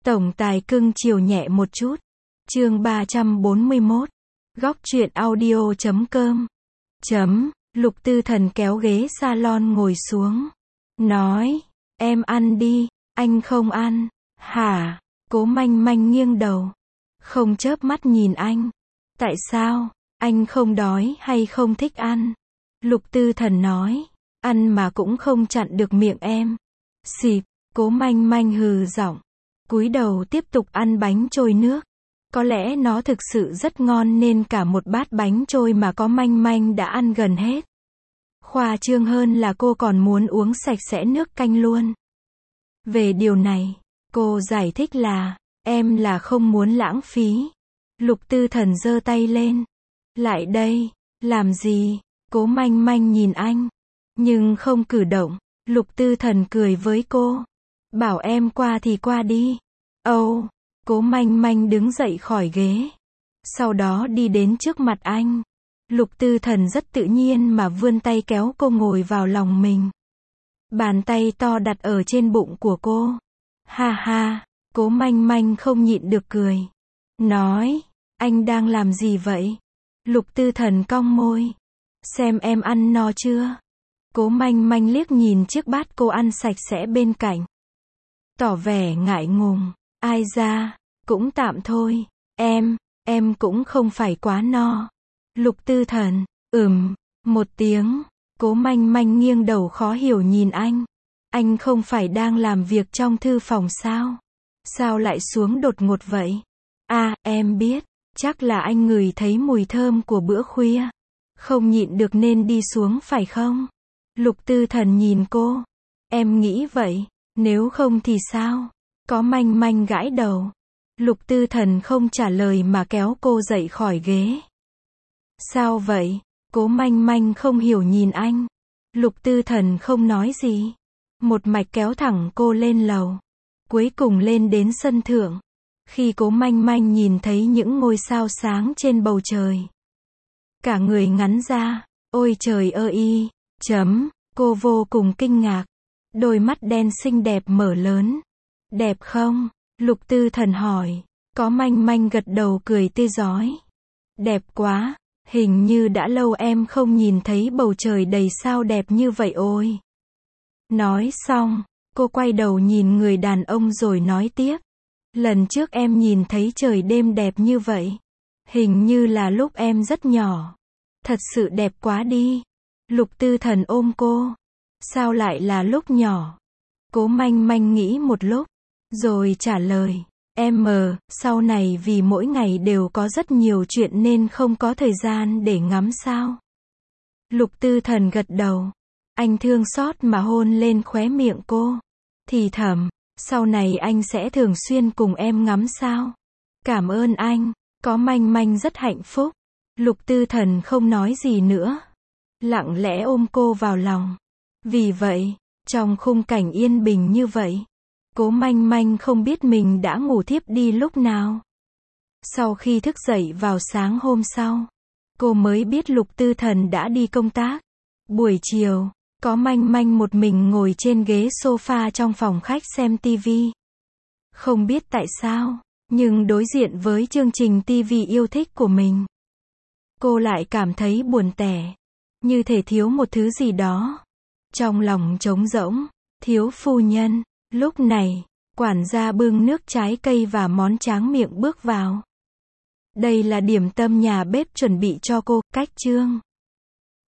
Tổng tài cưng chiều nhẹ một chút. Chương 341. Góc truyện audio.com. Lục Tư Thần kéo ghế salon ngồi xuống. Nói, em ăn đi, anh không ăn. Hả? Cố Manh Manh nghiêng đầu. Không chớp mắt nhìn anh. Tại sao? Anh không đói hay không thích ăn? Lục Tư Thần nói. Ăn mà cũng không chặn được miệng em. Xịp, Cố Manh Manh hừ giọng. Cúi đầu tiếp tục ăn bánh trôi nước. Có lẽ nó thực sự rất ngon nên cả một bát bánh trôi mà có Manh Manh đã ăn gần hết. Khoa trương hơn là cô còn muốn uống sạch sẽ nước canh luôn. Về điều này, cô giải thích là, em là không muốn lãng phí. Lục Tư Thần giơ tay lên. Lại đây, làm gì? Cố Manh Manh nhìn anh, nhưng không cử động. Lục Tư Thần cười với cô. Bảo em qua thì qua đi. Âu, Cố Manh Manh đứng dậy khỏi ghế. Sau đó đi đến trước mặt anh. Lục Tư Thần rất tự nhiên mà vươn tay kéo cô ngồi vào lòng mình. Bàn tay to đặt ở trên bụng của cô. Ha ha, Cố Manh Manh không nhịn được cười. Nói, anh đang làm gì vậy? Lục Tư Thần cong môi. Xem em ăn no chưa? Cố Manh Manh liếc nhìn chiếc bát cô ăn sạch sẽ bên cạnh. Tỏ vẻ ngại ngùng. Ai ra, cũng tạm thôi. Em cũng không phải quá no. Lục Tư Thần, một tiếng. Cố Manh Manh nghiêng đầu khó hiểu nhìn anh. Anh không phải đang làm việc trong thư phòng sao? Sao lại xuống đột ngột vậy? À, em biết. Chắc là anh ngửi thấy mùi thơm của bữa khuya. Không nhịn được nên đi xuống phải không? Lục Tư Thần nhìn cô. Em nghĩ vậy. Nếu không thì sao? Có Manh Manh gãi đầu. Lục Tư Thần không trả lời mà kéo cô dậy khỏi ghế. Sao vậy? Cố Manh Manh không hiểu nhìn anh. Lục Tư Thần không nói gì. Một mạch kéo thẳng cô lên lầu. Cuối cùng lên đến sân thượng. Khi Cố Manh Manh nhìn thấy những ngôi sao sáng trên bầu trời. Cả người ngắn ra. Ôi trời ơi! Cô vô cùng kinh ngạc. Đôi mắt đen xinh đẹp mở lớn. Đẹp không? Lục Tư Thần hỏi. Có Manh Manh gật đầu cười tươi rói. Đẹp quá, hình như đã lâu em không nhìn thấy bầu trời đầy sao đẹp như vậy ôi. Nói xong, cô quay đầu nhìn người đàn ông rồi nói tiếp. Lần trước em nhìn thấy trời đêm đẹp như vậy. Hình như là lúc em rất nhỏ. Thật sự đẹp quá đi. Lục Tư Thần ôm cô. Sao lại là lúc nhỏ? Cố Manh Manh nghĩ một lúc. Rồi trả lời. Sau này vì mỗi ngày đều có rất nhiều chuyện nên không có thời gian để ngắm sao. Lục Tư Thần gật đầu. Anh thương xót mà hôn lên khóe miệng cô. Thì thầm, sau này anh sẽ thường xuyên cùng em ngắm sao. Cảm ơn anh. Có Manh Manh rất hạnh phúc. Lục Tư Thần không nói gì nữa. Lặng lẽ ôm cô vào lòng. Vì vậy, trong khung cảnh yên bình như vậy, Cố Manh Manh không biết mình đã ngủ thiếp đi lúc nào. Sau khi thức dậy vào sáng hôm sau, cô mới biết Lục Tư Thần đã đi công tác. Buổi chiều, Có Manh Manh một mình ngồi trên ghế sofa trong phòng khách xem TV. Không biết tại sao, nhưng đối diện với chương trình TV yêu thích của mình, cô lại cảm thấy buồn tẻ, như thể thiếu một thứ gì đó. Trong lòng trống rỗng. Thiếu phu nhân. Lúc này, quản gia bưng nước trái cây và món tráng miệng bước vào. Đây là điểm tâm nhà bếp chuẩn bị cho cô. Cách chương